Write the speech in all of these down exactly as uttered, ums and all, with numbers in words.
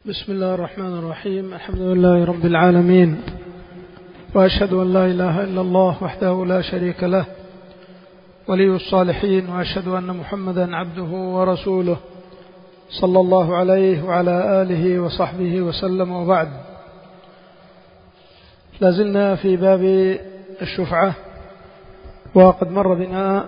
بسم الله الرحمن الرحيم. الحمد لله رب العالمين، وأشهد أن لا إله إلا الله وحده لا شريك له ولي الصالحين، وأشهد أن محمدا عبده ورسوله صلى الله عليه وعلى آله وصحبه وسلم. وبعد، لازلنا في باب الشفعة، وقد مر بنا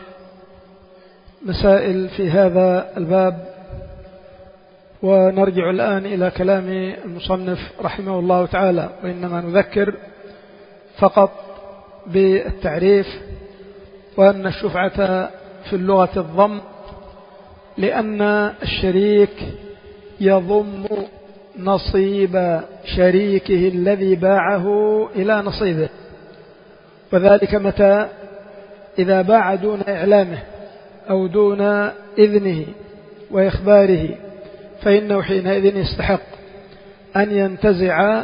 مسائل في هذا الباب، ونرجع الآن إلى كلام المصنف رحمه الله تعالى، وإنما نذكر فقط بالتعريف، وأن الشفعة في اللغة الضم، لأن الشريك يضم نصيب شريكه الذي باعه إلى نصيبه، وذلك متى؟ إذا باع دون إعلامه أو دون إذنه وإخباره، فإنه حينئذ يستحق أن ينتزع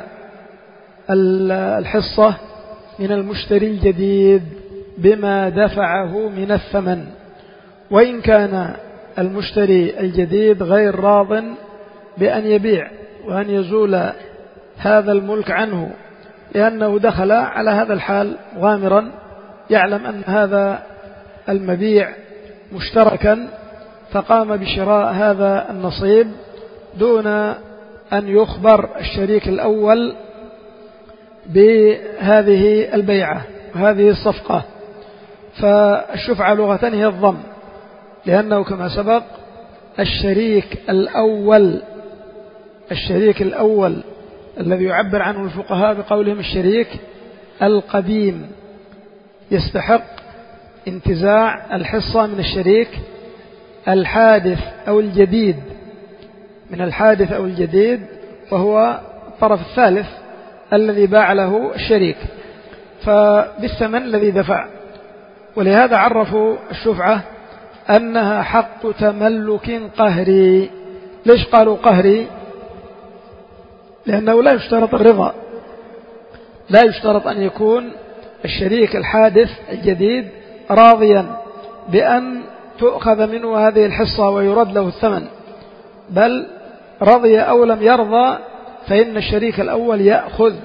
الحصة من المشتري الجديد بما دفعه من الثمن، وإن كان المشتري الجديد غير راض بأن يبيع وأن يزول هذا الملك عنه، لأنه دخل على هذا الحال غامرا، يعلم أن هذا المبيع مشتركا، فقام بشراء هذا النصيب دون أن يخبر الشريك الأول بهذه البيعة وهذه الصفقة. فالشفعة لغة هي الضم، لأنه كما سبق الشريك الأول الشريك الأول الذي يعبر عنه الفقهاء بقولهم الشريك القديم يستحق انتزاع الحصة من الشريك الحادث أو الجديد من الحادث أو الجديد، وهو الطرف الثالث الذي باع له الشريك، فبالثمن الذي دفع. ولهذا عرفوا الشفعة أنها حق تملك قهري. ليش قالوا قهري؟ لأنه لا يشترط الرضا، لا يشترط أن يكون الشريك الحادث الجديد راضيا بأن تؤخذ منه هذه الحصة ويرد له الثمن، بل رضي أو لم يرضى فإن الشريك الأول يأخذ،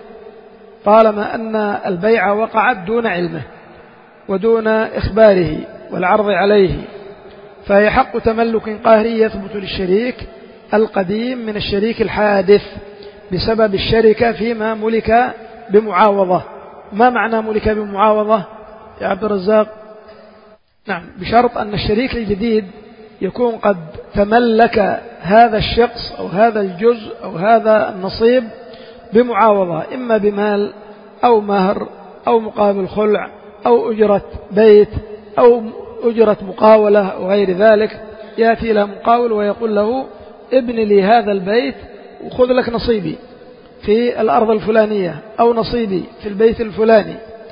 طالما أن البيع وقعت دون علمه ودون إخباره والعرض عليه، فهي حق تملك قهري يثبت للشريك القديم من الشريك الحادث بسبب الشركة فيما ملك بمعاوضة. ما معنى ملك بمعاوضة يا عبد الرزاق؟ نعم، بشرط أن الشريك الجديد يكون قد تملك هذا الشخص أو هذا الجزء أو هذا النصيب بمعاوضة، إما بمال أو مهر أو مقابل خلع أو أجرة بيت أو أجرة مقاولة أو غير ذلك. يأتي إلى مقاول ويقول له ابن لي هذا البيت وخذ لك نصيبي في الأرض الفلانية أو نصيبي في البيت الفلاني،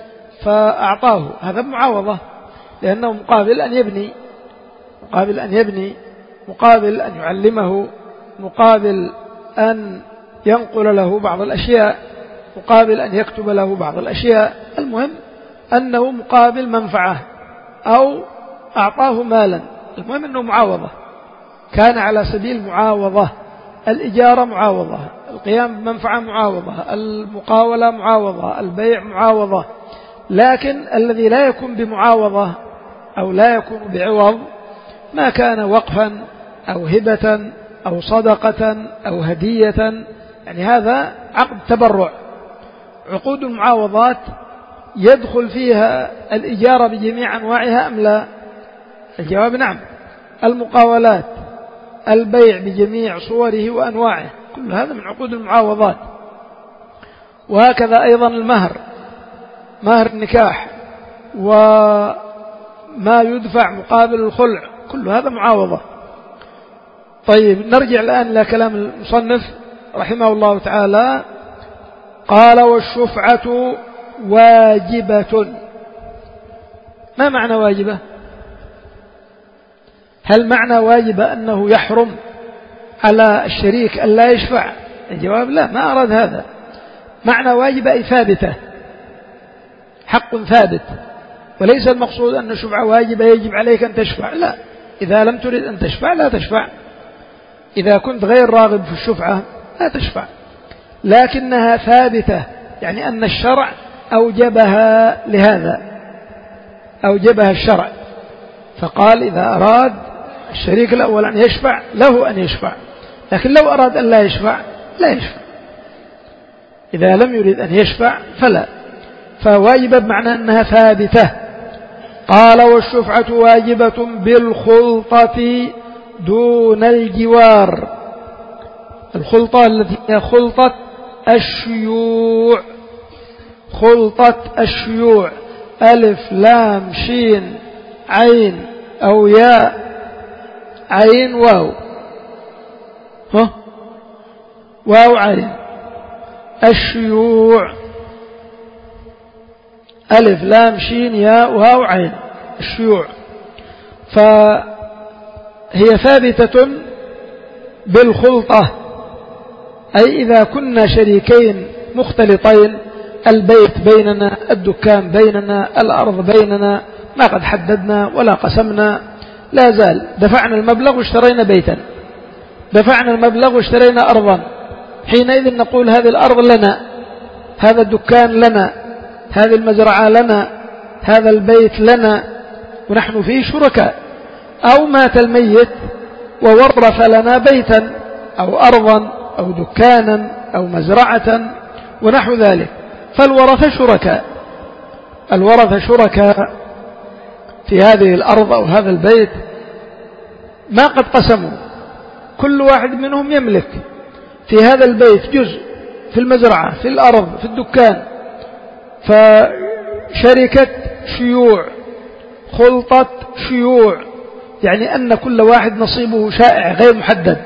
فأعطاه، هذا بمعاوضة، لأنه مقابل أن يبني مقابل أن يبني مقابل أن يعلمه، مقابل أن ينقل له بعض الأشياء، مقابل أن يكتب له بعض الأشياء. المهم أنه مقابل منفعة أو أعطاه مالا، المهم أنه معاوضة، كان على سبيل معاوضة. الإجارة معاوضة، القيام بمنفعة معاوضة، المقاولة معاوضة، البيع معاوضة. لكن الذي لا يكون بمعاوضة أو لا يكون بعوض ما كان وقفا أو هبة أو صدقة أو هدية، يعني هذا عقد تبرع. عقود المعاوضات يدخل فيها الإجارة بجميع أنواعها أم لا؟ الجواب نعم. المقاولات، البيع بجميع صوره وأنواعه، كل هذا من عقود المعاوضات. وهكذا أيضا المهر، مهر النكاح وما يدفع مقابل الخلع، كل هذا معاوضة. طيب، نرجع الآن إلى كلام المصنف رحمه الله تعالى. قال: والشفعة واجبة. ما معنى واجبة؟ هل معنى واجبة أنه يحرم على الشريك أن لا يشفع؟ الجواب لا، ما أراد هذا. معنى واجبة أي ثابتة، حق ثابت، وليس المقصود أن الشفعة واجبة يجب عليك أن تشفع، لا، إذا لم تريد أن تشفع لا تشفع. إذا كنت غير راغب في الشفعة لا تشفع، لكنها ثابتة، يعني أن الشرع أوجبها لهذا، أوجبها الشرع، فقال إذا أراد الشريك الأول أن يشفع له أن يشفع، لكن لو أراد أن لا يشفع لا يشفع، إذا لم يريد أن يشفع فلا. فواجبة بمعنى أنها ثابتة. قال والشفعة واجبة بالخلطة دون الجوار. الخلطة التي هي خلطة الشيوع، خلطة الشيوع، ألف لام شين عين أو ياء عين واو، ها واو عين، الشيوع ألف لام شين ياء واو عين، الشيوع. فهي ثابتة بالخلطة، أي إذا كنا شريكين مختلطين، البيت بيننا، الدكان بيننا، الأرض بيننا، ما قد حددنا ولا قسمنا، لا زال دفعنا المبلغ واشترينا بيتا، دفعنا المبلغ واشترينا أرضا، حينئذ نقول هذه الأرض لنا، هذا الدكان لنا، هذه المزرعة لنا، هذا البيت لنا، ونحن فيه شركاء. أو مات الميت وورث لنا بيتا أو أرضا أو دكانا أو مزرعة ونحو ذلك، فالورثة شركاء، الورثة شركاء في هذه الأرض أو هذا البيت، ما قد قسموا، كل واحد منهم يملك في هذا البيت جزء، في المزرعة، في الأرض، في الدكان، فشركة شيوع، خلطة شيوع، يعني أن كل واحد نصيبه شائع غير محدد.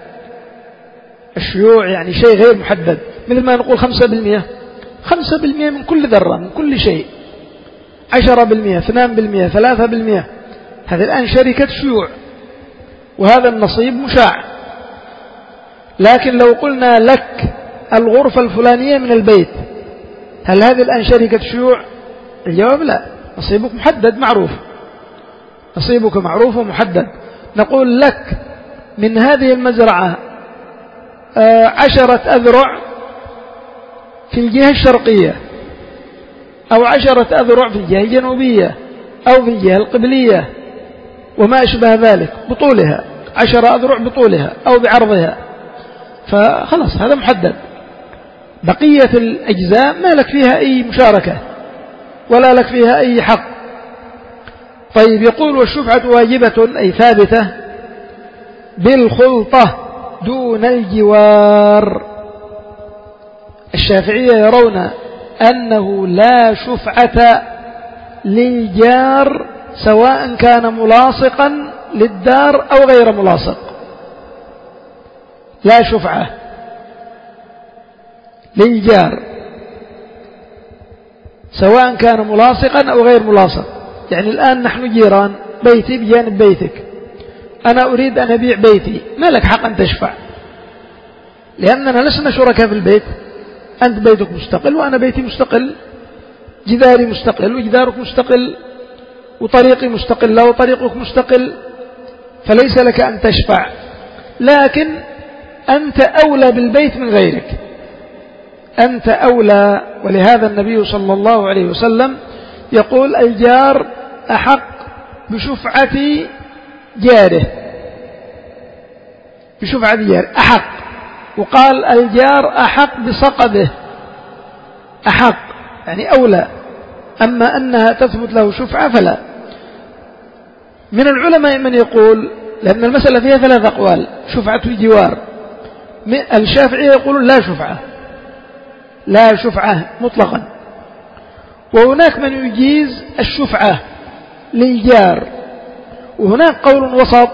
الشيوع يعني شيء غير محدد، مثل ما نقول خمسة بالمئة، خمسة بالمئة من كل ذرة، من كل شيء، عشرة بالمئة، اثنان بالمئة، ثلاثة بالمئة، هذه الآن شركة شيوع، وهذا النصيب مشاع. لكن لو قلنا لك الغرفة الفلانية من البيت، هل هذه الآن شركة شيوع؟ الجواب لا، نصيبك محدد معروف، نصيبك معروف ومحدد. نقول لك من هذه المزرعة عشرة أذرع في الجهة الشرقية، أو عشرة أذرع في الجهة الجنوبية، أو في الجهة القبلية، وما أشبه ذلك، بطولها عشرة أذرع بطولها أو بعرضها، فخلص هذا محدد. بقية الأجزاء ما لك فيها أي مشاركة ولا لك فيها أي حق. طيب، يقول والشفعة واجبة أي ثابتة بالخلطة دون الجوار. الشافعية يرون أنه لا شفعة للجار سواء كان ملاصقا للدار أو غير ملاصق، لا شفعة للجار سواء كان ملاصقا أو غير ملاصق. يعني الآن نحن جيران، بيتي بجانب بيتك، أنا أريد أن أبيع بيتي، ما لك حق أن تشفع، لأننا لسنا شركاء في البيت، أنت بيتك مستقل وأنا بيتي مستقل، جداري مستقل وجدارك مستقل، وطريقي مستقل وطريقك مستقل، فليس لك أن تشفع. لكن أنت أولى بالبيت من غيرك، أنت أولى. ولهذا النبي صلى الله عليه وسلم يقول الجار أحق بشفعة جاره، بشفعة جاره أحق، وقال الجار أحق بصقبه، أحق يعني أولى. أما أنها تثبت له شفعة فلا. من العلماء من يقول، لأن المسألة فيها ثلاث أقوال، شفعة الجوار، الشافعي يقول لا شفعة، لا شفعة مطلقا، وهناك من يجيز الشفعة للجار، وهناك قول وسط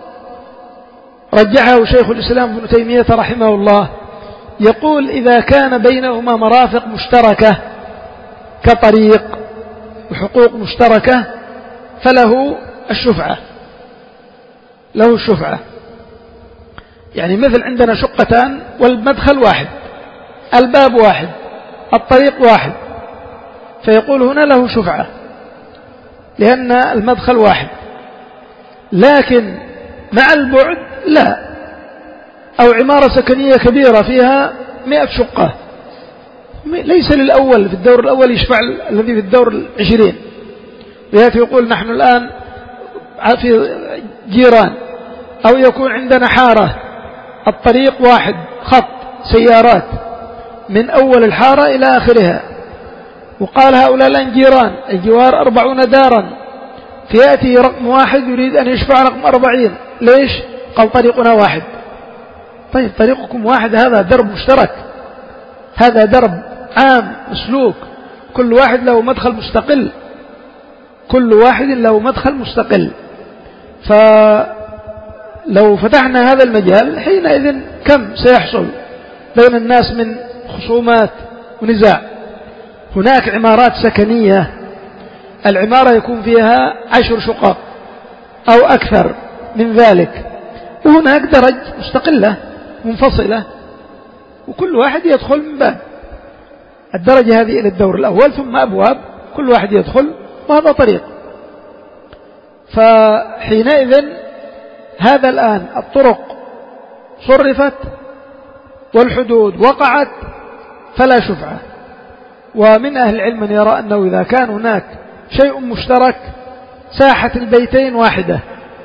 رجحه شيخ الإسلام ابن تيمية رحمه الله، يقول إذا كان بينهما مرافق مشتركة كطريق وحقوق مشتركة فله الشفعة، له الشفعة. يعني مثل عندنا شقتان والمدخل واحد، الباب واحد، الطريق واحد، فيقول هنا له شفعة لأن المدخل واحد. لكن مع البعد لا، أو عمارة سكنية كبيرة فيها مئة شقة، ليس للأول في الدور الأول يشفع الذي في الدور العشرين، ويأتي يقول نحن الآن في جيران، أو يكون عندنا حارة الطريق واحد خط سيارات من أول الحارة إلى آخرها، وقال هؤلاء الآن جيران، الجوار أربعون دارا، فيأتي رقم واحد يريد أن يشفع رقم أربعين، ليش؟ قال طريقنا واحد. طيب طريقكم واحد، هذا درب مشترك، هذا درب عام مسلوك، كل واحد له مدخل مستقل، كل واحد له مدخل مستقل. فلو فتحنا هذا المجال حينئذ كم سيحصل بين الناس من خصومات ونزاع. هناك عمارات سكنية العمارة يكون فيها عشر شقق أو أكثر من ذلك، وهناك درج مستقلة منفصلة، وكل واحد يدخل من باب الدرجة هذه إلى الدور الأول، ثم أبواب كل واحد يدخل، وهذا طريق. فحينئذ هذا الآن الطرق صرفت والحدود وقعت فلا شفعة. ومن أهل العلم من يرى أنه إذا كان هناك شيء مشترك، ساحة البيتين واحدة،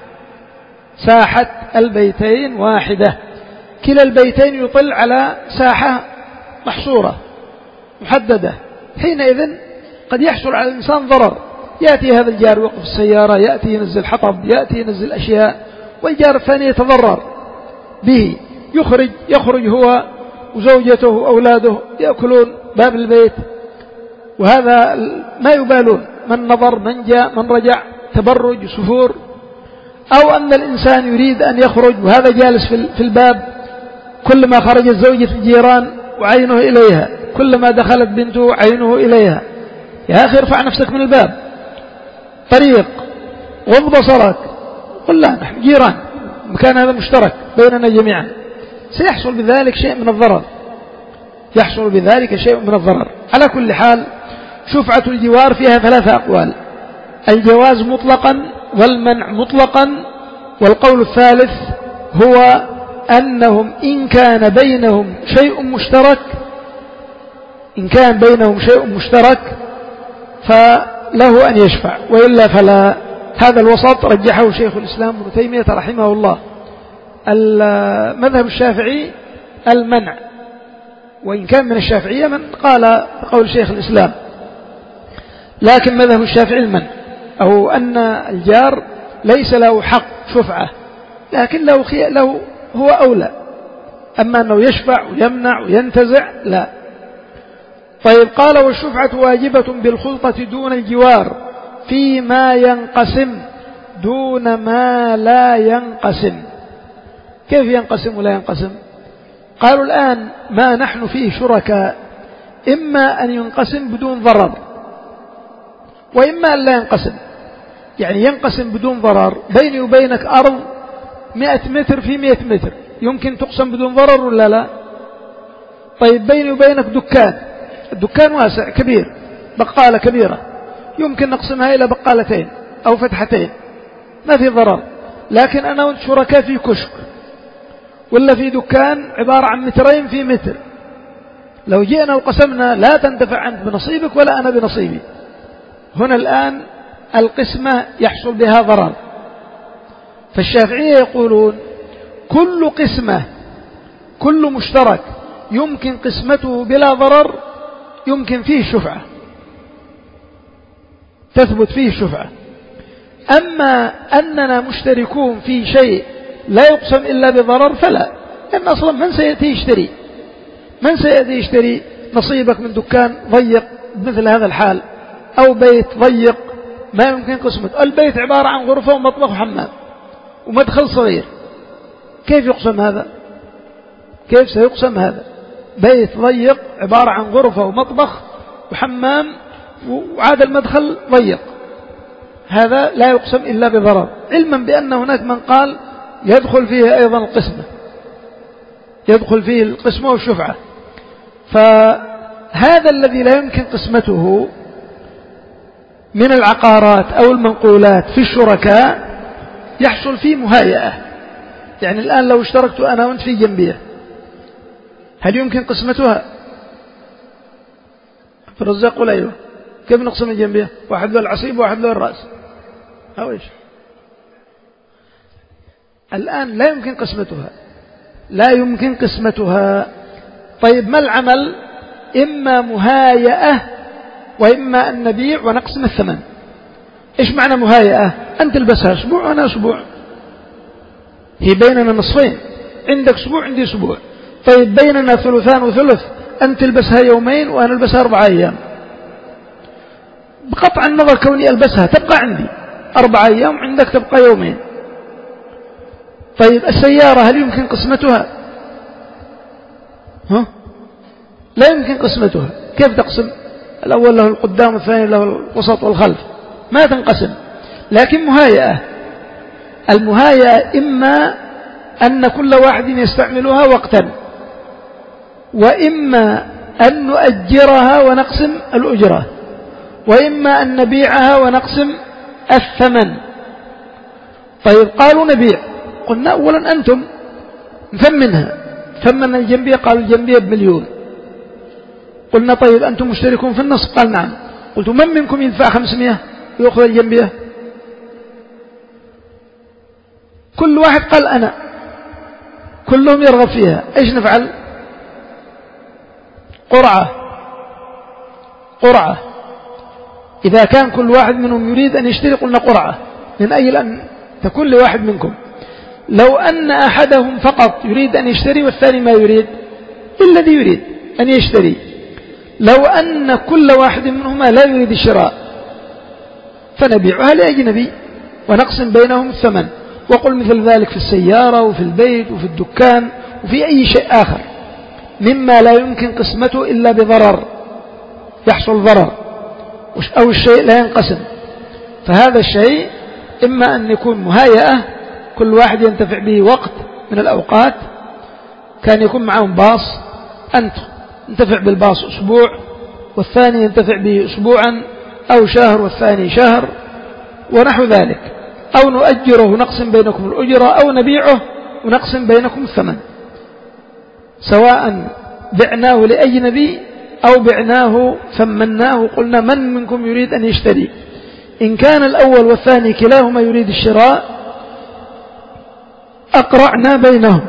ساحة البيتين واحدة، كلا البيتين يطل على ساحة محصورة محددة، حينئذ قد يحصل على الإنسان ضرر، يأتي هذا الجار وقف السيارة، يأتي ينزل حطب، يأتي ينزل أشياء، والجار الثاني يتضرر به، يخرج يخرج هو وزوجته وأولاده يأكلون باب البيت، وهذا ما يبالون، من نظر من جاء من رجع، تبرج سفور. أو أن الإنسان يريد أن يخرج وهذا جالس في الباب، كلما خرجت زوجة الجيران وعينه إليها، كلما دخلت بنته عينه إليها، يا أخي ارفع نفسك من الباب، طريق غض بصرك، قل لا نحن جيران، مكان هذا مشترك بيننا جميعا، سيحصل بذلك شيء من الضرر، يحصل بذلك شيء من الضرر. على كل حال شفعة الجوار فيها ثلاثة أقوال: الجواز مطلقا، والمنع مطلقا، والقول الثالث هو أنهم إن كان بينهم شيء مشترك، إن كان بينهم شيء مشترك فله أن يشفع، وإلا فلا. هذا الوسط رجحه شيخ الإسلام ابن تيمية رحمه الله. المذهب الشافعي المنع، وإن كان من الشافعية من قال بقول شيخ الإسلام، لكن مذهب الشافعي المنع، أو أن الجار ليس له حق شفعة، لكن له, له هو أولى، أما أنه يشفع ويمنع وينتزع لا. طيب قال: والشفعة واجبة بالخلطة دون الجوار فيما ينقسم دون ما لا ينقسم. كيف ينقسم ولا ينقسم؟ قالوا الآن ما نحن فيه شركاء، إما أن ينقسم بدون ضرر، وإما أن لا ينقسم، يعني ينقسم بدون ضرر. بيني وبينك أرض مئة متر في مئة متر، يمكن تقسم بدون ضرر ولا لا؟ طيب بيني وبينك دكان، الدكان واسع كبير، بقالة كبيرة، يمكن نقسمها إلى بقالتين أو فتحتين، ما في ضرر. لكن أنا وانت شركاء في كشك ولا في دكان عبارة عن مترين في متر، لو جئنا وقسمنا لا تنتفع أنت بنصيبك ولا أنا بنصيبي. هنا الآن القسمة يحصل بها ضرر. فالشافعية يقولون كل قسمة، كل مشترك يمكن قسمته بلا ضرر يمكن فيه شفعة، تثبت فيه شفعة. أما أننا مشتركون في شيء لا يقسم إلا بضرر فلا، لأن أصلا من سيأتي يشتري؟ من سيأتي يشتري نصيبك من دكان ضيق مثل هذا الحال، أو بيت ضيق ما يمكن قسمته؟ البيت عبارة عن غرفة ومطبخ وحمام ومدخل صغير، كيف يقسم هذا؟ كيف سيقسم هذا؟ بيت ضيق عبارة عن غرفة ومطبخ وحمام وعاد المدخل ضيق، هذا لا يقسم إلا بضرر، علما بأن هناك من قال يدخل فيه أيضا القسمة، يدخل فيه القسمة والشفعة. فهذا الذي لا يمكن قسمته من العقارات أو المنقولات في الشركاء يحصل فيه مهايئة، يعني الآن لو اشتركت أنا وأنت في جنبية هل يمكن قسمتها؟ الرزاق قل أيوه. كيف نقسم الجنبية؟ واحد له العصيب وواحد له الرأس أو إيش؟ الآن لا يمكن قسمتها، لا يمكن قسمتها. طيب ما العمل؟ إما مهايئة وإما أن نبيع ونقسم الثمن. إيش معنى مهايئة؟ أنت تلبسها أسبوع وأنا أسبوع، هي بيننا نصفين، عندك أسبوع عندي أسبوع. طيب بيننا ثلثان وثلث، أنت تلبسها يومين وأنا ألبسها أربعة أيام. بقطع النظر كوني ألبسها تبقى عندي أربعة أيام عندك تبقى يومين. طيب السيارة هل يمكن قسمتها؟ ها؟ لا يمكن قسمتها. كيف تقسم؟ الأول له القدام والثاني له الوسط والخلف، ما تنقسم. لكن مهايئة، المهايئة إما أن كل واحد يستعملها وقتا، وإما أن نؤجرها ونقسم الأجرة، وإما أن نبيعها ونقسم الثمن. طيب قالوا نبيع، قلنا أولا أنتم ثمنها، ثمن الجنبية، قالوا الجنبية بمليون. قلنا طيب أنتم مشتركون في النصف، قال نعم. قلت من منكم يدفع خمسمائة ويأخذ الجنبية؟ كل واحد قال أنا، كلهم يرغب فيها. إيش نفعل؟ قرعة، قرعة. إذا كان كل واحد منهم يريد أن يشتري قلنا قرعة، من أجل أن تكون لواحد منكم. لو أن أحدهم فقط يريد أن يشتري والثاني ما يريد، الذي يريد أن يشتري. لو أن كل واحد منهما لا يريد الشراء فنبيعها لأجنبي ونقسم بينهم الثمن. وقل مثل ذلك في السيارة وفي البيت وفي الدكان وفي أي شيء آخر مما لا يمكن قسمته إلا بضرر، يحصل ضرر أو الشيء لا ينقسم. فهذا الشيء إما أن يكون مهايئة، كل واحد ينتفع به وقت من الأوقات، كان يكون معهم باص، أنت ينتفع بالباص أسبوع والثاني ينتفع به أسبوعا أو شهر والثاني شهر ونحو ذلك، أو نؤجره ونقسم بينكم الأجرة، أو نبيعه ونقسم بينكم الثمن، سواء بعناه لأجنبي أو بعناه ثمناه. قلنا من منكم يريد أن يشتري؟ إن كان الأول والثاني كلاهما يريد الشراء أقرعنا بينهم،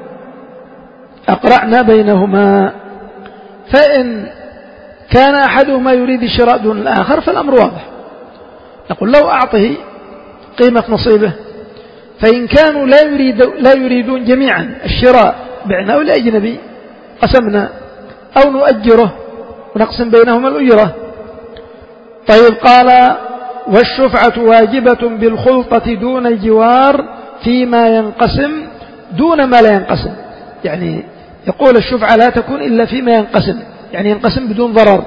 أقرعنا بينهما. فإن كان أحدهما يريد الشراء دون الآخر فالأمر واضح، نقول لو أعطه قيمة نصيبه. فإن كانوا لا, يريد لا يريدون جميعا الشراء بعناه لأجنبي قسمنا، أو نؤجره ونقسم بينهما الأجرة. طيب قال والشفعة واجبة بالخلطة دون الجوار فيما ينقسم دون ما لا ينقسم. يعني يقول الشفعة لا تكون إلا فيما ينقسم، يعني ينقسم بدون ضرر،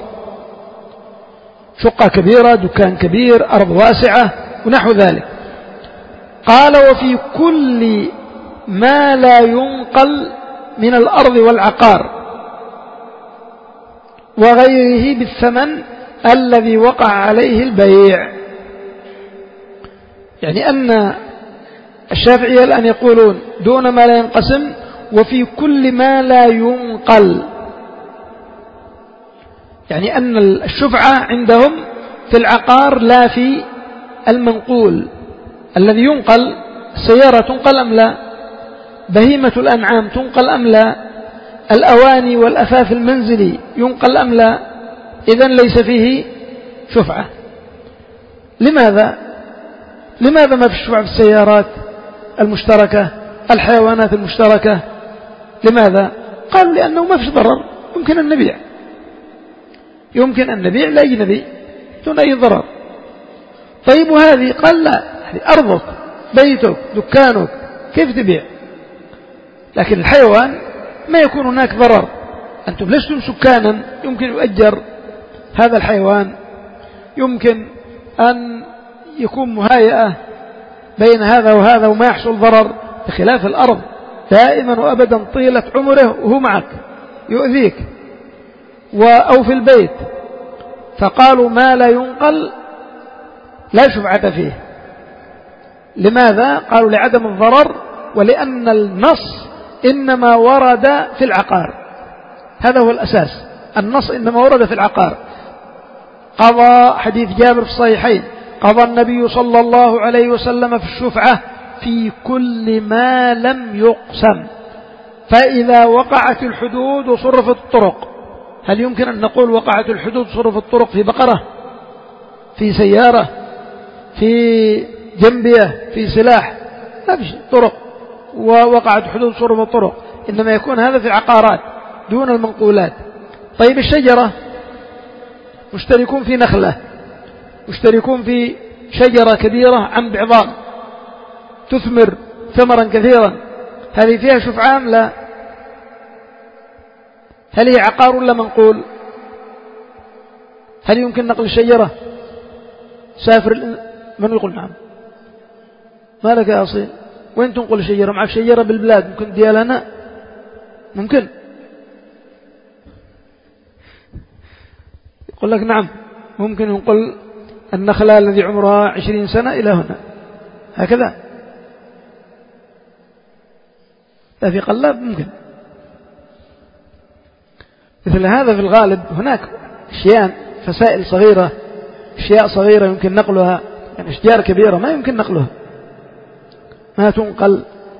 شقة كبيرة، دكان كبير، أرض واسعة ونحو ذلك. قال وفي كل ما لا ينقل من الأرض والعقار وغيره بالثمن الذي وقع عليه البيع. يعني أن الشافعية الآن يقولون دون ما لا ينقسم وفي كل ما لا ينقل، يعني أن الشفعة عندهم في العقار لا في المنقول الذي ينقل. السيارة تنقل أم لا؟ بهيمة الأنعام تنقل أم لا؟ الأواني والأثاث المنزلي ينقل أم لا؟ إذن ليس فيه شفعة. لماذا؟ لماذا ما في الشفعة في السيارات المشتركة، الحيوانات المشتركة؟ لماذا؟ قالوا لأنه ما فيش ضرر، يمكن أن نبيع، يمكن أن نبيع لأجنبي دون أي ضرر. طيب وهذه؟ قال لا، هذه أرضك، بيتك، دكانك، كيف تبيع؟ لكن الحيوان ما يكون هناك ضرر، أنتم لستم سكانا، يمكن يؤجر هذا الحيوان، يمكن أن يكون مهايئة بين هذا وهذا وما يحصل ضرر، بخلاف الأرض دائما وأبدا طيلة عمره وهو معك يؤذيك. أو في البيت، فقالوا ما لا ينقل لا شفعة فيه. لماذا؟ قالوا لعدم الضرر ولأن النص إنما ورد في العقار، هذا هو الأساس. النص إنما ورد في العقار. قضى حديث جابر في الصحيحين: قضى النبي صلى الله عليه وسلم في الشفعة في كل ما لم يقسم، فإذا وقعت الحدود وصرفت الطرق. هل يمكن أن نقول وقعت الحدود وصرفت الطرق في بقرة، في سيارة، في جنبية، في سلاح؟ ما في طرق ووقعت حدود صرفت الطرق، إنما يكون هذا في العقارات دون المنقولات. طيب الشجرة، مشتركون في نخلة، مشتركون في شجرة كبيرة عن بعظام تثمر ثمرا كثيرا، هذه فيها شفعة أم لا؟ هل هي عقار ولا منقول؟ هل يمكن نقل الشجرة؟ سافر من يقول نعم؟ ما لك يا أصيل؟ وين تنقل الشجرة؟ معك شجرة بالبلاد ممكن ديها لنا؟ ممكن؟ يقول لك نعم ممكن ينقل النخلة الذي عمرها عشرين سنة إلى هنا هكذا. لا في قلاب ممكن. مثل هذا في الغالب هناك أشياء فسائل صغيرة، أشياء صغيرة يمكن نقلها، يعني أشجار كبيرة ما يمكن نقلها، ما تنقل.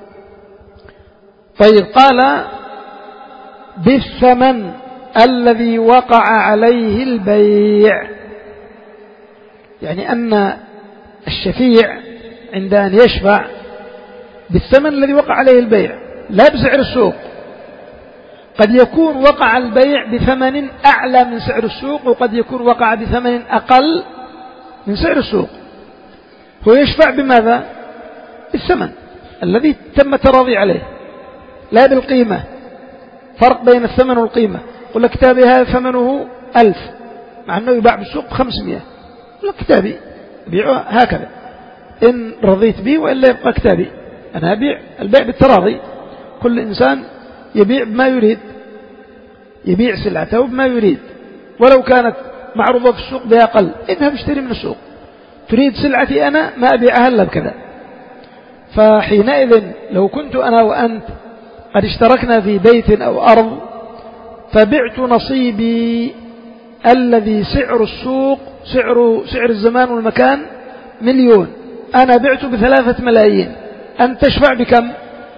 طيب قال بالثمن الذي وقع عليه البيع، يعني أن الشفيع عند أن يشفع بالثمن الذي وقع عليه البيع لا بسعر السوق. قد يكون وقع البيع بثمن أعلى من سعر السوق، وقد يكون وقع بثمن أقل من سعر السوق. هو يشفع بماذا؟ بالثمن الذي تم التراضي عليه لا بالقيمة. فرق بين الثمن والقيمة. يقول لك كتابي هذا ثمنه ألف مع أنه يباع بالسوق خمسمائة، يقول لك كتابي بيعه هكذا، إن رضيت به وإلا يبقى كتابي. أنا أبيع البيع بالتراضي، كل إنسان يبيع بما يريد، يبيع سلعته بما يريد، ولو كانت معروضة في السوق بأقل اذهب اشتري من السوق. تريد سلعتي أنا ما أبيعها إلا بكذا. فحينئذ لو كنت أنا وأنت قد اشتركنا في بيت أو أرض، فبعت نصيبي الذي سعر السوق سعر, سعر الزمان والمكان مليون، أنا بعت بثلاثة ملايين، أنت تشفع بكم؟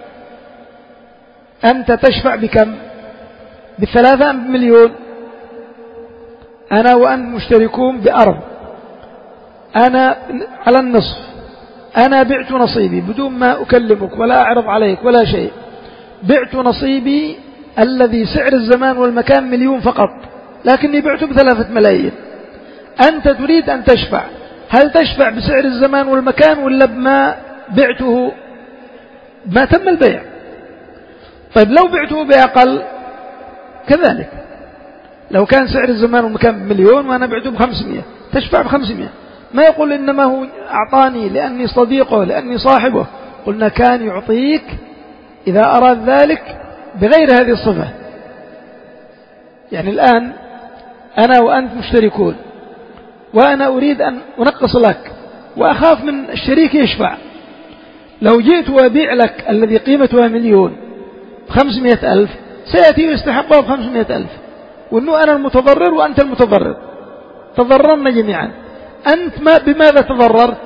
أنت تشفع بكم؟ بالثلاثة أم بمليون؟ أنا وأنت مشتركون بأرض، أنا على النصف، أنا بعت نصيبي بدون ما أكلمك ولا أعرض عليك ولا شيء، بعت نصيبي الذي سعر الزمان والمكان مليون فقط، لكني بعته بثلاثة ملايين. أنت تريد أن تشفع، هل تشفع بسعر الزمان والمكان ولا بما بعته ما تم البيع؟ طيب لو بعته بأقل كذلك، لو كان سعر الزمان والمكان بمليون وأنا بعته بخمسمائة، تشفع بخمسمائة. ما يقول إنما هو أعطاني لأني صديقه لأني صاحبه، قلنا كان يعطيك إذا أراد ذلك بغير هذه الصفة. يعني الآن أنا وأنت مشتركون وأنا أريد أن أنقص لك وأخاف من الشريك يشفع، لو جئت وأبيع لك الذي قيمتها مليون بخمسمائة ألف سيأتي ويستحقها بخمسمائة ألف، وأنه أنا المتضرر وأنت المتضرر، تضررنا جميعا. أنت ما بماذا تضررت؟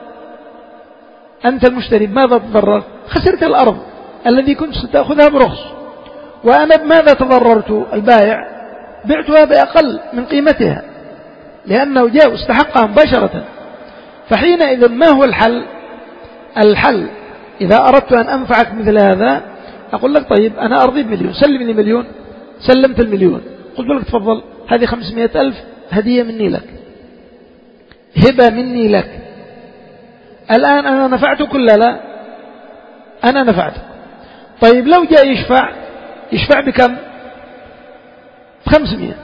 أنت المشتري بماذا تضررت؟ خسرت الأرض الذي كنت ستأخذها برخص، وأنا بماذا تضررت؟ البائع بعتها بأقل من قيمتها لأنه جاء واستحقها مباشرة. فحينئذ ما هو الحل؟ الحل إذا أردت أن أنفعك مثل هذا أقول لك طيب أنا أرضي بمليون، سلمني مليون، سلمت المليون، قلت لك تفضل هذه خمسمائة ألف هدية مني لك، هبة مني لك. الآن أنا نفعتك ولا لا؟ أنا نفعتك. طيب لو جاء يشفع، يشفع بكم؟ بخمسمائة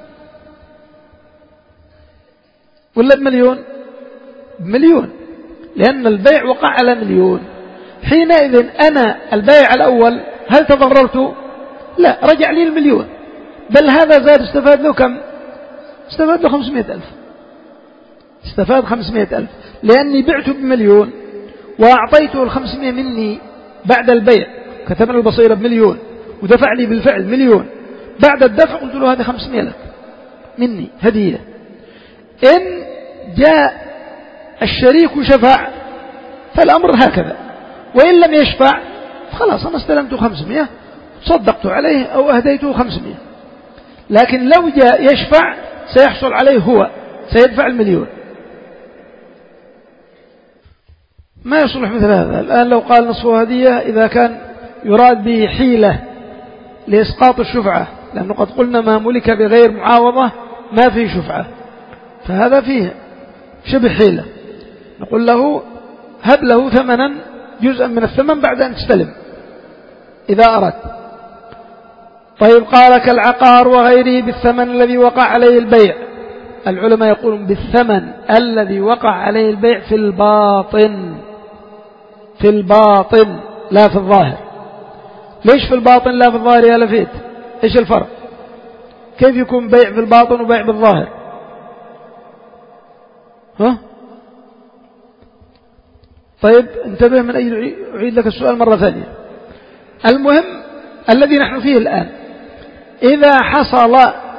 ولا بمليون؟ بمليون، لأن البيع وقع على مليون. حينئذ أنا البيع الأول هل تضررت؟ لا، رجع لي المليون، بل هذا زاد استفاد له كم؟ استفاد له خمسمائة ألف، استفاد خمسمائة ألف، لأني بعته بمليون وأعطيته الخمسمائة مني بعد البيع كتبنا البصيرة بمليون ودفع لي بالفعل مليون، بعد الدفع قلت له هذه خمسمائة لك مني هدية. إن جاء الشريك شفع فالأمر هكذا، وإن لم يشفع خلاص أنا استلمته خمسمائة صدقت عليه أو أهديته خمسمائة. لكن لو جاء يشفع سيحصل عليه هو، سيدفع المليون. ما يصلح مثل هذا. الآن لو قال نصف هدية إذا كان يراد به حيلة لإسقاط الشفعة، لأنه قد قلنا ما ملك بغير معاوضة ما فيه شفعة، فهذا فيه شبه حيلة. نقول له هب له ثمنا جزءا من الثمن بعد أن تستلم إذا أردت. طيب قال كالعقار وغيره بالثمن الذي وقع عليه البيع. العلماء يقولون بالثمن الذي وقع عليه البيع في الباطن، في الباطن لا في الظاهر. ليش في الباطن لا في الظاهر يا لفيت؟ إيش الفرق؟ كيف يكون بيع في الباطن وبيع بالظاهر؟ ها؟ طيب انتبه من أجل أعيد لك السؤال مرة ثانية. المهم الذي نحن فيه الآن، إذا حصل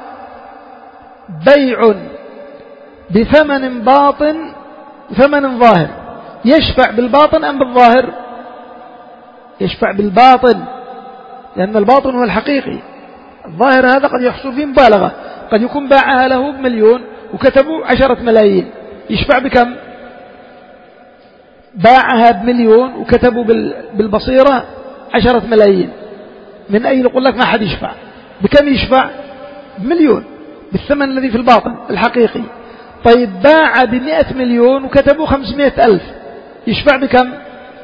بيع بثمن باطن ثمن ظاهر، يشفع بالباطن أم بالظاهر؟ يشفع بالباطن، لأن الباطن هو الحقيقي. الظاهر هذا قد يحصل فيه مبالغة، قد يكون باعها له بمليون وكتبوا عشرة ملايين، يشفع بكم؟ باعها بمليون وكتبوا بالبصيرة عشرة ملايين، من أي يقول لك ما حد يشفع. بكم يشفع؟ بمليون، بالثمن الذي في الباطن الحقيقي. طيب باع بمئة مليون وكتبوا خمسمائة ألف، يشفع بكم؟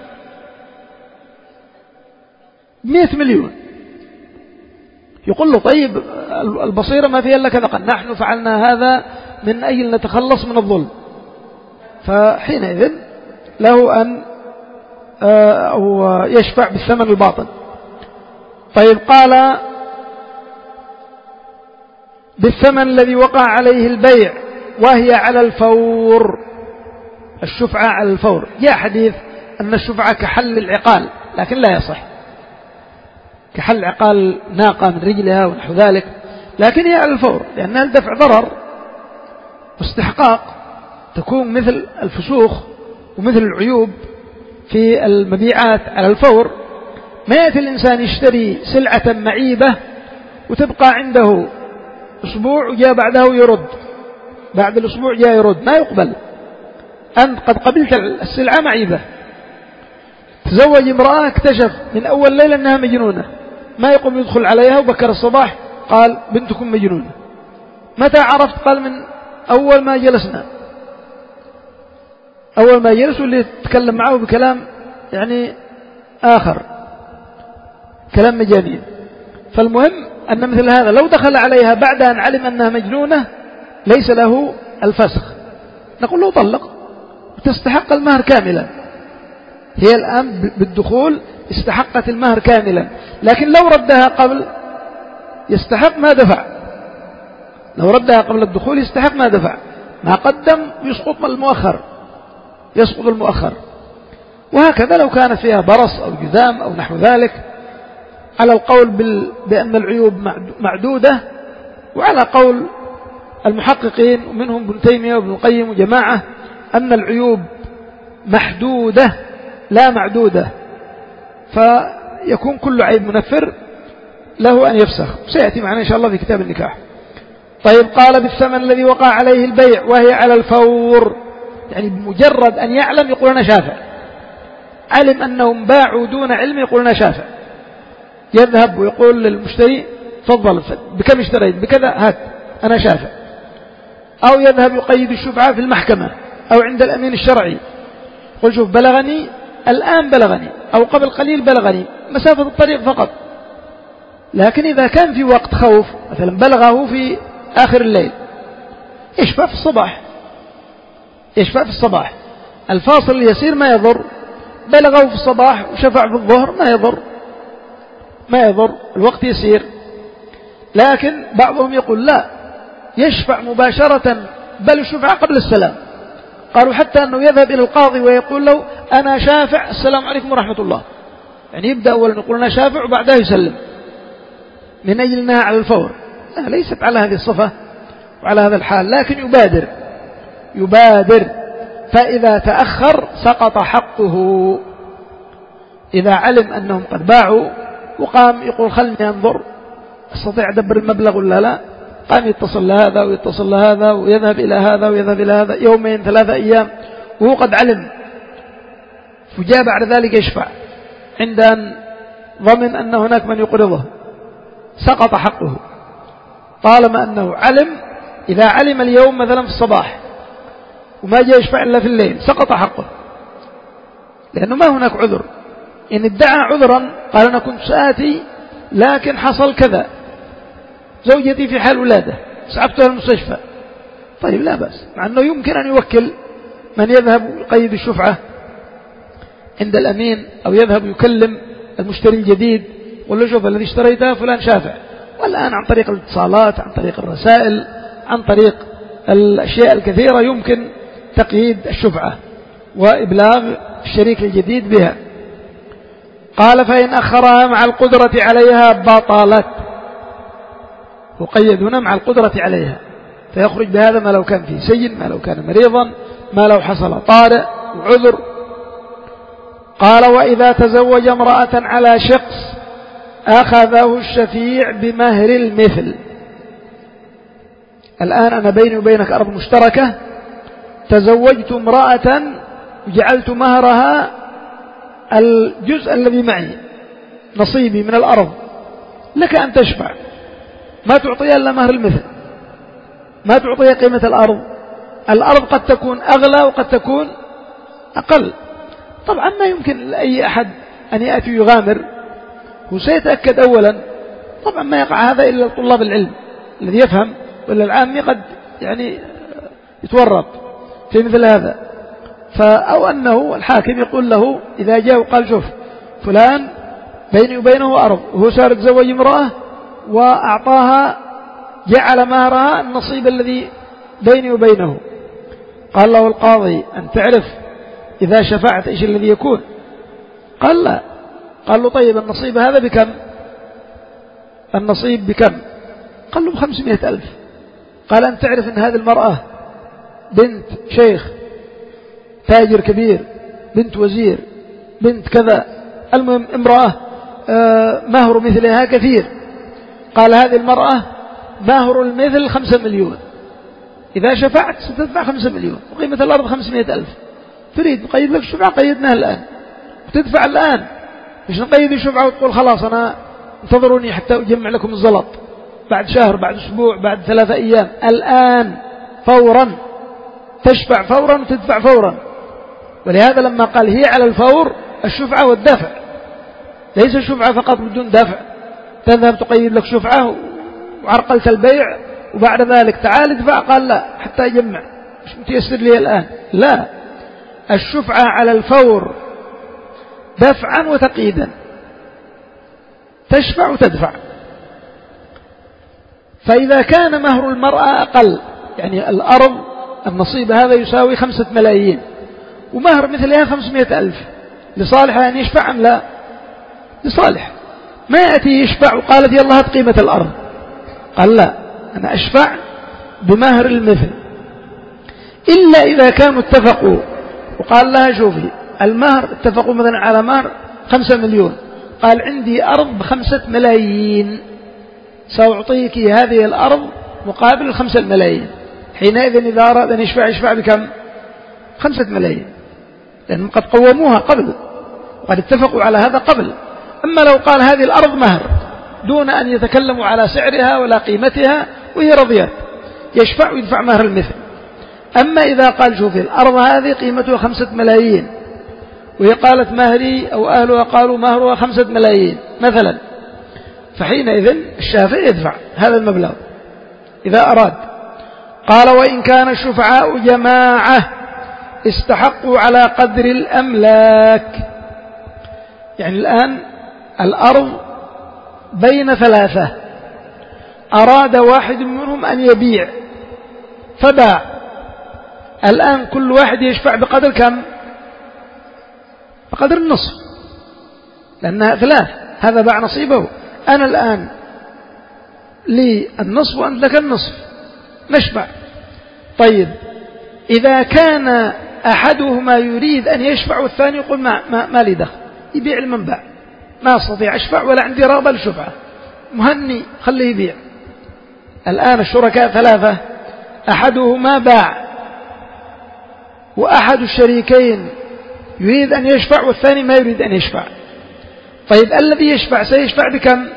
مئة مليون. يقول له طيب البصيرة ما فيها إلا كذا، قال نحن فعلنا هذا من أجل نتخلص من الظلم. فحينئذ له أن أو يشفع بالثمن الباطن. طيب قال بالثمن الذي وقع عليه البيع وهي على الفور، الشفعة على الفور. جاء حديث أن الشفعة كحل العقال، لكن لا يصح، كحل عقال ناقة من رجلها ونحو ذلك، لكن هي على الفور، لأنها الدفع ضرر واستحقاق، تكون مثل الفسوخ ومثل العيوب في المبيعات على الفور. ما يأتي الإنسان يشتري سلعة معيبة وتبقى عنده أسبوع وجاء بعده يرد، بعد الأسبوع جاء يرد، ما يقبل. أنت قد قبلت السلعة معيبة. تزوج امرأة اكتشف من أول ليلة أنها مجنونة، ما يقوم يدخل عليها وبكر الصباح قال بنتكم مجنونة. متى عرفت؟ قال من أول ما جلسنا، أول ما جلسوا اللي تكلم معه بكلام يعني آخر، كلام مجانين. فالمهم أن مثل هذا لو دخل عليها بعد أن علم أنها مجنونة ليس له الفسخ، نقول له طلق وتستحق المهر كاملا. هي الآن بالدخول استحقت المهر كاملا، لكن لو ردها قبل يستحق ما دفع، لو ردها قبل الدخول يستحق ما دفع، ما قدم يسقط المؤخر، يسقط المؤخر. وهكذا لو كان فيها برص أو جذام أو نحو ذلك، على القول بأن العيوب معدودة، وعلى قول المحققين ومنهم ابن تيمية وابن القيم وجماعة أن العيوب محدودة لا معدودة، فيكون كل عيب منفر له أن يفسخ. سيأتي معنا إن شاء الله في كتاب النكاح. طيب قال بالثمن الذي وقع عليه البيع وهي على الفور، يعني بمجرد أن يعلم يقول أنا شافع، علم أنهم باعوا دون علم يقول أنا شافع، يذهب ويقول للمشتري تفضل بكم اشتريت؟ بكذا، هات أنا شافع. أو يذهب يقيد الشفعة في المحكمة أو عند الأمين الشرعي، يقول شوف بلغني الآن، بلغني أو قبل قليل بلغني، مسافة الطريق فقط. لكن إذا كان في وقت خوف، مثلا بلغه في آخر الليل، يشفع في الصباح، يشفع في الصباح، الفاصل اليسير ما يضر. بلغه في الصباح وشفع في الظهر ما يضر، ما يضر، الوقت يسير. لكن بعضهم يقول لا، يشفع مباشرة، بل الشفعة قبل السلام. قالوا حتى أنه يذهب إلى القاضي ويقول له أنا شافع، السلام عليكم ورحمة الله، يعني يبدأ أولا يقول أنا شافع وبعدها يسلم من أجل أنها على الفور. لا، ليست على هذه الصفة وعلى هذا الحال، لكن يبادر يبادر فإذا تأخر سقط حقه. إذا علم أنهم قد باعوا وقام يقول خلني أنظر أستطيع أدبر المبلغ ولا لا، قام يتصل لهذا ويتصل لهذا ويذهب إلى هذا ويذهب إلى هذا يومين ثلاثة أيام وهو قد علم، فجاء بعد ذلك يشفع عند أن ضمن أن هناك من يقرضه، سقط حقه طالما أنه علم. إذا علم اليوم مثلا في الصباح وما جاء يشفع إلا في الليل سقط حقه، لأنه ما هناك عذر. إن ادعى عذرا قال أنا كنت سآتي لكن حصل كذا، زوجتي في حال ولادة سحبتها المستشفى، طيب لا بأس، مع أنه يمكن أن يوكل من يذهب يقيد الشفعة عند الأمين، أو يذهب يكلم المشتري الجديد يقول له شوف الذي اشتريته فلان شافع. والآن عن طريق الاتصالات، عن طريق الرسائل، عن طريق الأشياء الكثيرة يمكن تقييد الشفعة وإبلاغ الشريك الجديد بها. قال فإن أخرها مع القدرة عليها بطلت، وقيد هنا مع القدرة عليها، فيخرج بهذا ما لو كان فيه سجن، ما لو كان مريضا، ما لو حصل طارئ وعذر. قال وإذا تزوج امرأة على شخص أخذه الشفيع بمهر المثل. الآن أنا بيني وبينك أرض مشتركة، تزوجت امرأة وجعلت مهرها الجزء الذي معي نصيبي من الأرض، لك أن تشفع، ما تعطيها إلا مهر المثل، ما تعطيها قيمة الأرض. الأرض قد تكون أغلى وقد تكون أقل، طبعا ما يمكن لأي أحد أن يأتي يغامر، وسيتأكد أولا، طبعا ما يقع هذا إلا طلاب العلم الذي يفهم، ولا العامي قد يعني يتورط في مثل هذا. فأو أنه الحاكم يقول له إذا جاء وقال شوف فلان بيني وبينه أرض وهو صار يتزوج امرأة وأعطاها جعل مهرها النصيب الذي بيني وبينه، قال له القاضي أن تعرف إذا شفعت إيش الذي يكون؟ قال لا. قال له طيب النصيب هذا بكم؟ النصيب بكم؟ قال له بخمسمائة ألف. قال أن تعرف أن هذه المرأة بنت شيخ تاجر كبير، بنت وزير، بنت كذا، المهم امرأة مهر مثلها كثير. قال هذه المرأة مهر المثل خمسة مليون، إذا شفعت ستدفع خمسة مليون وقيمة الأرض خمسمائة ألف. تريد نقيد لك الشفعة؟ قيدناها الآن وتدفع الآن، مش نقيد الشفعة وتقول خلاص أنا انتظروني حتى أجمع لكم الزلط بعد شهر، بعد أسبوع، بعد ثلاثة أيام. الآن فورا تشفع فورا وتدفع فورا. ولهذا لما قال هي على الفور الشفعة والدفع، ليس الشفعة فقط بدون دفع، تذهب تقيد لك شفعة وعرقلت البيع وبعد ذلك تعال ادفع، قال لا حتى أجمع، مش متيسر لي الآن. لا، الشفعة على الفور دفعا وتقييدا، تشفع وتدفع. فإذا كان مهر المرأة أقل، يعني الأرض النصيب هذا يساوي خمسة ملايين ومهر مثلها خمسمائة ألف، لصالحها أن يشفع أم لا؟ لصالح. ما يأتي يشفع وقالت يلا هات قيمة الأرض، قال لا أنا أشفع بمهر المثل، إلا إذا كانوا اتفقوا وقال لها شوفي المهر، اتفقوا مثلا على مهر خمسة مليون، قال عندي أرض بخمسة ملايين سأعطيك هذه الأرض مقابل الخمسة الملايين. حينئذ إذا أراد أن يشفع يشفع بكم؟ خمسة ملايين، لأنهم قد قوموها قبل وقد اتفقوا على هذا قبل. أما لو قال هذه الأرض مهر دون أن يتكلموا على سعرها ولا قيمتها وهي رضيت، يشفع ويدفع مهر المثل. أما إذا قال شوفي الأرض هذه قيمتها خمسة ملايين وهي قالت مهري أو أهلها قالوا مهرها خمسة ملايين مثلا، فحينئذ الشافع يدفع هذا المبلغ إذا أراد. قال وإن كان الشفعاء جماعة استحقوا على قدر الأملاك. يعني الآن الأرض بين ثلاثة، أراد واحد منهم أن يبيع فباع، الآن كل واحد يشفع بقدر كم؟ بقدر النصف. لأنها ثلاث، هذا باع نصيبه. أنا الآن لي النصف وأنت لك النصف، نشبع. طيب إذا كان أحدهما يريد أن يشفع والثاني يقول ما, ما, ما لي دخل، يبيع المنبع، ما أستطيع أشفع ولا عندي رغبة للشفعة، مهني خليه يبيع. الآن الشركاء ثلاثة، أحدهما باع وأحد الشريكين يريد أن يشفع والثاني ما يريد أن يشفع. طيب الذي يشفع سيشفع بكم؟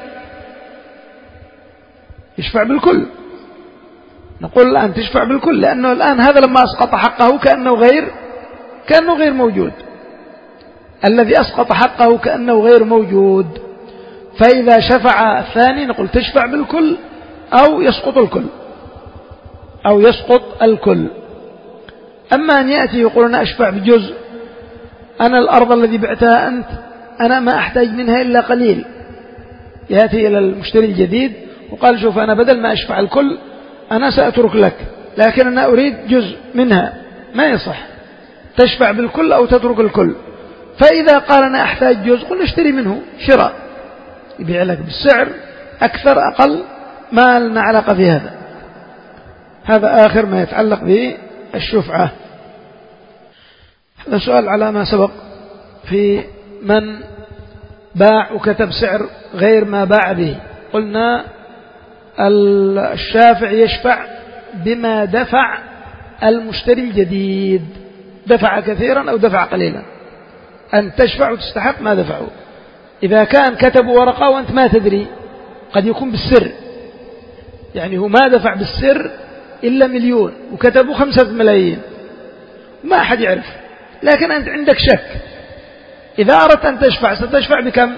يشفع بالكل. نقول الآن تشفع بالكل، لأنه الآن هذا لما أسقط حقه كأنه غير كأنه غير موجود، الذي أسقط حقه كأنه غير موجود. فإذا شفع الثاني نقول تشفع بالكل أو يسقط الكل أو يسقط الكل. أما أن يأتي يقول أنا أشفع بجزء، أنا الأرض الذي بعتها أنت أنا ما أحتاج منها إلا قليل، يأتي إلى المشتري الجديد وقال شوف أنا بدل ما أشفع الكل أنا سأترك لك، لكن أنا أريد جزء منها، ما يصح، تشفع بالكل أو تترك الكل. فإذا قال أنا أحتاج جزء قل اشتري منه شراء، يبيع لك بالسعر أكثر أقل، ما لنا علاقة في هذا. هذا آخر ما يتعلق بالشفعة. هذا سؤال على ما سبق في من باع وكتب سعر غير ما باع به. قلنا الشافع يشفع بما دفع المشتري الجديد، دفع كثيرا أو دفع قليلا، أن تشفع وتستحق ما دفعه. إذا كان كتبوا ورقة وأنت ما تدري، قد يكون بالسر، يعني هو ما دفع بالسر إلا مليون وكتبوا خمسة ملايين ما أحد يعرف، لكن أنت عندك شك، إذا أردت أن تشفع ستشفع بكم؟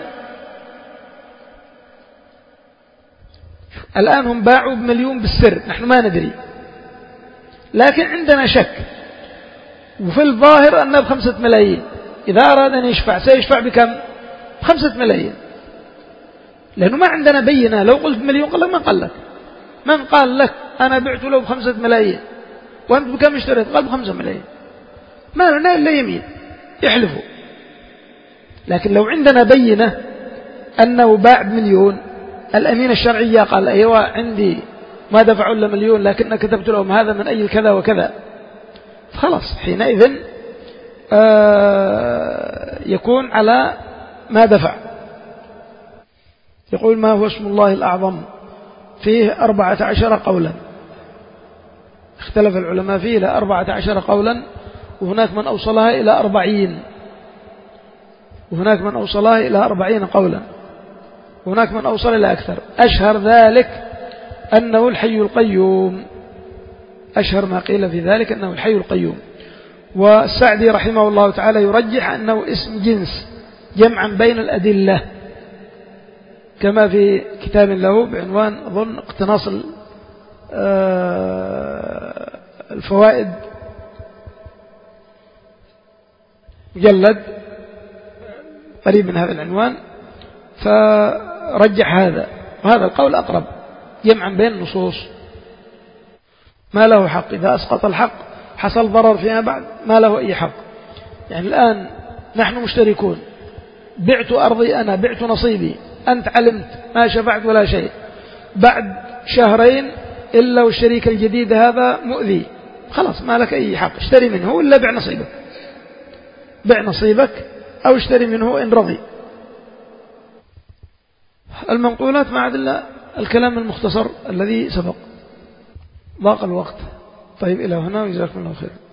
الآن هم باعوا بمليون بالسر، نحن ما ندري، لكن عندنا شك، وفي الظاهر أنه بخمسة ملايين. إذا أراد أن يشفع سيشفع بكم؟ بخمسة ملايين، لأنه ما عندنا بينة. لو قلت مليون قال لك من قال لك؟ من قال لك أنا بعت له بخمسة ملايين وأنت بكم اشتريت؟ قال بخمسة ملايين. ما لنا إلا يمين يحلفوا. لكن لو عندنا بينة أنه باع بمليون، الأمين الشرعية قال أيوة عندي ما دفعوا إلا مليون لكن كتبت لهم هذا من أجل كذا وكذا، خلاص حينئذ آه يكون على ما دفع. يقول ما هو اسم الله الأعظم؟ فيه أربعة عشر قولا، اختلف العلماء فيه إلى أربعة عشر قولا، وهناك من أوصلها إلى أربعين، وهناك من أوصلها إلى أربعين قولا، وهناك من أوصل إلى أكثر. أشهر ذلك أنه الحي القيوم، أشهر ما قيل في ذلك أنه الحي القيوم. والسعدي رحمه الله تعالى يرجح أنه اسم جنس جمعا بين الأدلة، كما في كتاب له بعنوان أظن اقتناص الفوائد، مجلد قريب من هذا العنوان، فرجح هذا، وهذا القول أقرب، جمعا بين النصوص. ما له حق، إذا أسقط الحق حصل ضرر فيما بعد ما له أي حق. يعني الآن نحن مشتركون، بعت أرضي أنا، بعت نصيبي، أنت علمت ما شفعت ولا شيء، بعد شهرين إلا والشريك الجديد هذا مؤذي، خلاص ما لك أي حق، اشتري منه إلا بع نصيبك، بع نصيبك أو اشتري منه إن رضي. المنقولات ما عاد إلا الكلام المختصر الذي سبق، ضاق الوقت. طيب إلى هنا وجزاكم الله خير.